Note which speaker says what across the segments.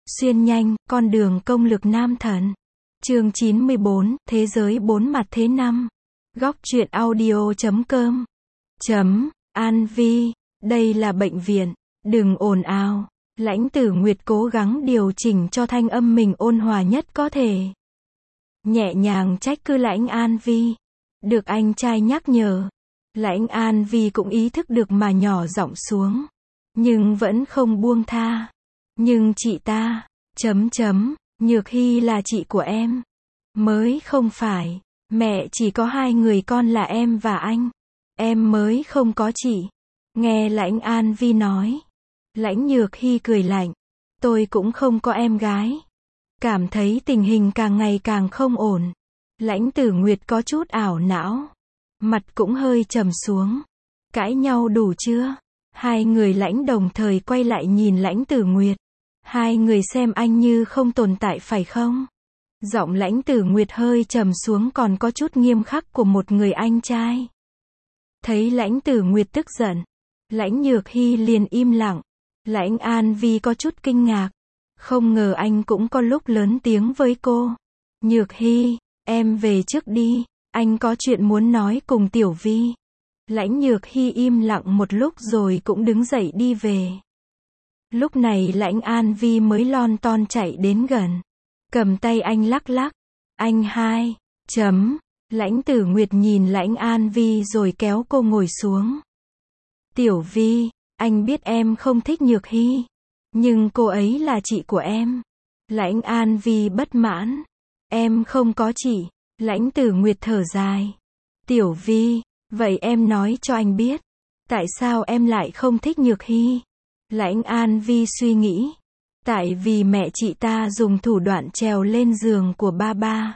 Speaker 1: Xuyên nhanh, con đường công lực nam thần. Chương 94, Thế giới bốn mặt thế năm. Góc truyện audio.com. An Vi, đây là bệnh viện, đừng ồn ào. Lãnh Tử Nguyệt cố gắng điều chỉnh cho thanh âm mình ôn hòa nhất có thể. Nhẹ nhàng trách cứ Lãnh An Vi. Được anh trai nhắc nhở. Lãnh An Vi cũng ý thức được mà nhỏ giọng xuống. Nhưng vẫn không buông tha. Nhưng chị ta, Nhược Hy là chị của em. Mới không phải. Mẹ chỉ có hai người con là em và anh. Em mới không có chị. Nghe Lãnh An Vi nói. Lãnh Nhược Hy cười lạnh. Tôi cũng không có em gái. Cảm thấy tình hình càng ngày càng không ổn. Lãnh Tử Nguyệt có chút ảo não. Mặt cũng hơi trầm xuống. Cãi nhau đủ chưa? Hai người Lãnh đồng thời quay lại nhìn Lãnh Tử Nguyệt. Hai người xem anh như không tồn tại phải không? Giọng Lãnh Tử Nguyệt hơi trầm xuống còn có chút nghiêm khắc của một người anh trai. Thấy Lãnh Tử Nguyệt tức giận. Lãnh Nhược Hy liền im lặng. Lãnh An Vi có chút kinh ngạc. Không ngờ anh cũng có lúc lớn tiếng với cô. Nhược Hy, em về trước đi. Anh có chuyện muốn nói cùng Tiểu Vi. Lãnh Nhược Hy im lặng một lúc rồi cũng đứng dậy đi về. Lúc này Lãnh An Vi mới lon ton chạy đến gần. Cầm tay anh lắc lắc. Anh hai. Lãnh Tử Nguyệt nhìn Lãnh An Vi rồi kéo cô ngồi xuống. Tiểu Vi, anh biết em không thích Nhược Hy. Nhưng cô ấy là chị của em. Lãnh An Vi bất mãn. Em không có chị. Lãnh Tử Nguyệt thở dài. Tiểu Vi, vậy em nói cho anh biết. Tại sao em lại không thích Nhược Hy? Lãnh An Vi suy nghĩ. Tại vì mẹ chị ta dùng thủ đoạn trèo lên giường của ba.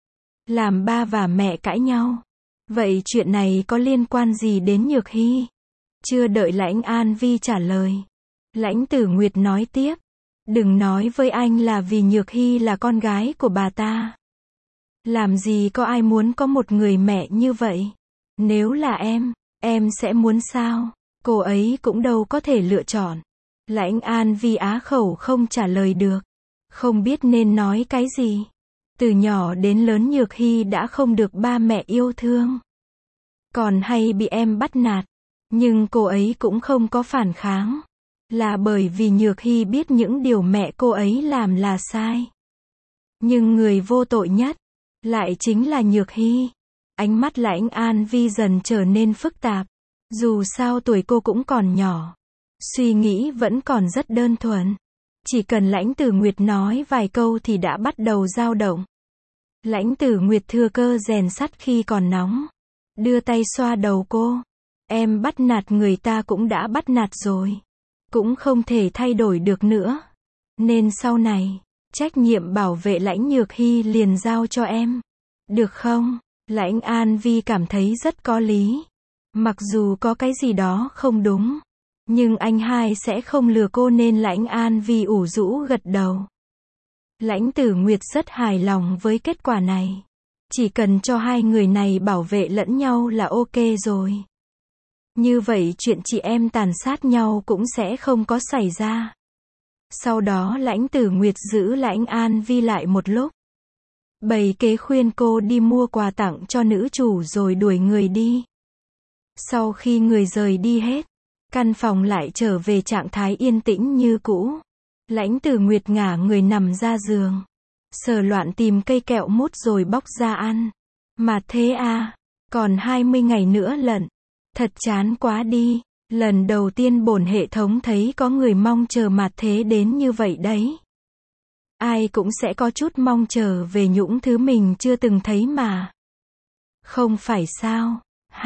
Speaker 1: Làm ba và mẹ cãi nhau. Vậy chuyện này có liên quan gì đến Nhược Hy? Chưa đợi Lãnh An Vi trả lời. Lãnh Tử Nguyệt nói tiếp. Đừng nói với anh là vì Nhược Hy là con gái của bà ta. Làm gì có ai muốn có một người mẹ như vậy? Nếu là em sẽ muốn sao? Cô ấy cũng đâu có thể lựa chọn. Lãnh An Vi á khẩu không trả lời được. Không biết nên nói cái gì. Từ nhỏ đến lớn Nhược Hy đã không được ba mẹ yêu thương. Còn hay bị em bắt nạt. Nhưng cô ấy cũng không có phản kháng. Là bởi vì Nhược Hy biết những điều mẹ cô ấy làm là sai. Nhưng người vô tội nhất lại chính là Nhược Hy. Ánh mắt Lãnh An Vi dần trở nên phức tạp. Dù sao tuổi cô cũng còn nhỏ. Suy nghĩ vẫn còn rất đơn thuần. Chỉ cần Lãnh Tử Nguyệt nói vài câu thì đã bắt đầu dao động. Lãnh Tử Nguyệt thừa cơ rèn sắt khi còn nóng. Đưa tay xoa đầu cô. Em bắt nạt người ta cũng đã bắt nạt rồi. Cũng không thể thay đổi được nữa. Nên sau này, trách nhiệm bảo vệ Lãnh Nhược Hy liền giao cho em. Được không? Lãnh An Vi cảm thấy rất có lý. Mặc dù có cái gì đó không đúng. Nhưng anh hai sẽ không lừa cô nên Lãnh An Vi ủ rũ gật đầu. Lãnh Tử Nguyệt rất hài lòng với kết quả này. Chỉ cần cho hai người này bảo vệ lẫn nhau là ok rồi. Như vậy chuyện chị em tàn sát nhau cũng sẽ không có xảy ra. Sau đó Lãnh Tử Nguyệt giữ Lãnh An Vi lại một lúc. Bày kế khuyên cô đi mua quà tặng cho nữ chủ rồi đuổi người đi. Sau khi người rời đi hết, căn phòng lại trở về trạng thái yên tĩnh như cũ. Lãnh Tử Nguyệt ngả người nằm ra giường. Sờ loạn tìm cây kẹo mút rồi bóc ra ăn. Mà thế à, còn 20 ngày nữa lận. Thật chán quá đi. Lần đầu tiên bổn hệ thống thấy có người mong chờ mặt thế đến như vậy đấy. Ai cũng sẽ có chút mong chờ về những thứ mình chưa từng thấy mà. Không phải sao?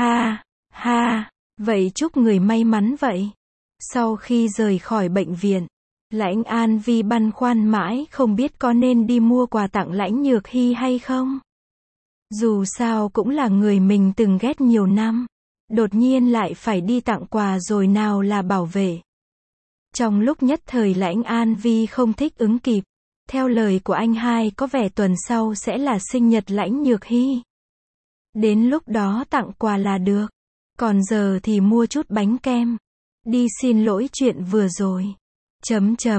Speaker 1: Ha. Vậy chúc người may mắn vậy. Sau khi rời khỏi bệnh viện, Lãnh An Vi băn khoăn mãi không biết có nên đi mua quà tặng Lãnh Nhược Hy hay không. Dù sao cũng là người mình từng ghét nhiều năm. Đột nhiên lại phải đi tặng quà rồi nào là bảo vệ. Trong lúc nhất thời Lãnh An Vi không thích ứng kịp. Theo lời của anh hai có vẻ tuần sau sẽ là sinh nhật Lãnh Nhược Hy. Đến lúc đó tặng quà là được. Còn giờ thì mua chút bánh kem. Đi xin lỗi chuyện vừa rồi.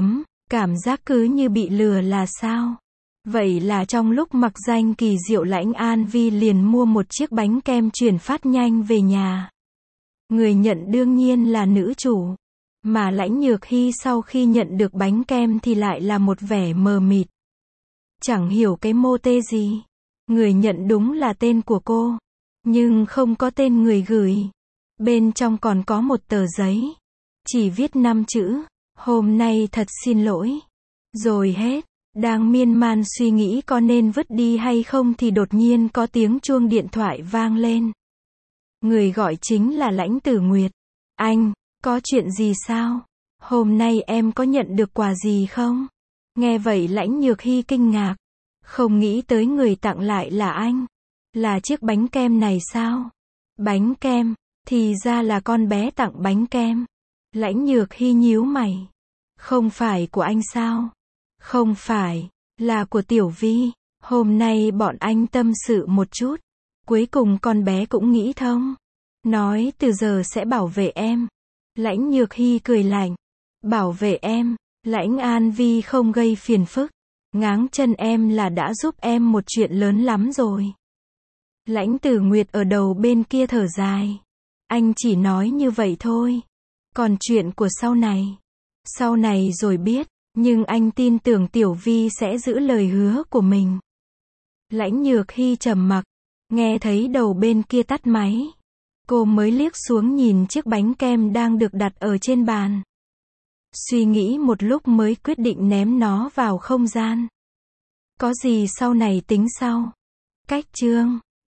Speaker 1: Cảm giác cứ như bị lừa là sao? Vậy là trong lúc mặc danh kỳ diệu Lãnh An Vi liền mua một chiếc bánh kem chuyển phát nhanh về nhà. Người nhận đương nhiên là nữ chủ. Mà Lãnh Nhược Hy sau khi nhận được bánh kem thì lại là một vẻ mờ mịt. Chẳng hiểu cái mô tê gì. Người nhận đúng là tên của cô. Nhưng không có tên người gửi. Bên trong còn có một tờ giấy. Chỉ viết 5 chữ. Hôm nay thật xin lỗi. Rồi hết. Đang miên man suy nghĩ có nên vứt đi hay không thì đột nhiên có tiếng chuông điện thoại vang lên. Người gọi chính là Lãnh Tử Nguyệt. Anh, có chuyện gì sao? Hôm nay em có nhận được quà gì không? Nghe vậy Lãnh Nhược Hy kinh ngạc. Không nghĩ tới người tặng lại là anh. Là chiếc bánh kem này sao? Bánh kem, thì ra là con bé tặng bánh kem. Lãnh Nhược Hy nhíu mày. Không phải của anh sao? Không phải, là của Tiểu Vi. Hôm nay bọn anh tâm sự một chút. Cuối cùng con bé cũng nghĩ thông. Nói từ giờ sẽ bảo vệ em. Lãnh Nhược Hy cười lạnh. Bảo vệ em, Lãnh An Vi không gây phiền phức. Ngáng chân em là đã giúp em một chuyện lớn lắm rồi. Lãnh Tử Nguyệt ở đầu bên kia thở dài. Anh chỉ nói như vậy thôi. Còn chuyện của sau này rồi biết. Nhưng anh tin tưởng Tiểu Vi sẽ giữ lời hứa của mình. Lãnh Nhược Hy trầm mặc. Nghe thấy đầu bên kia tắt máy. Cô mới liếc xuống nhìn chiếc bánh kem đang được đặt ở trên bàn. Suy nghĩ một lúc mới quyết định ném nó vào không gian. Có gì sau này tính sau. Cách chương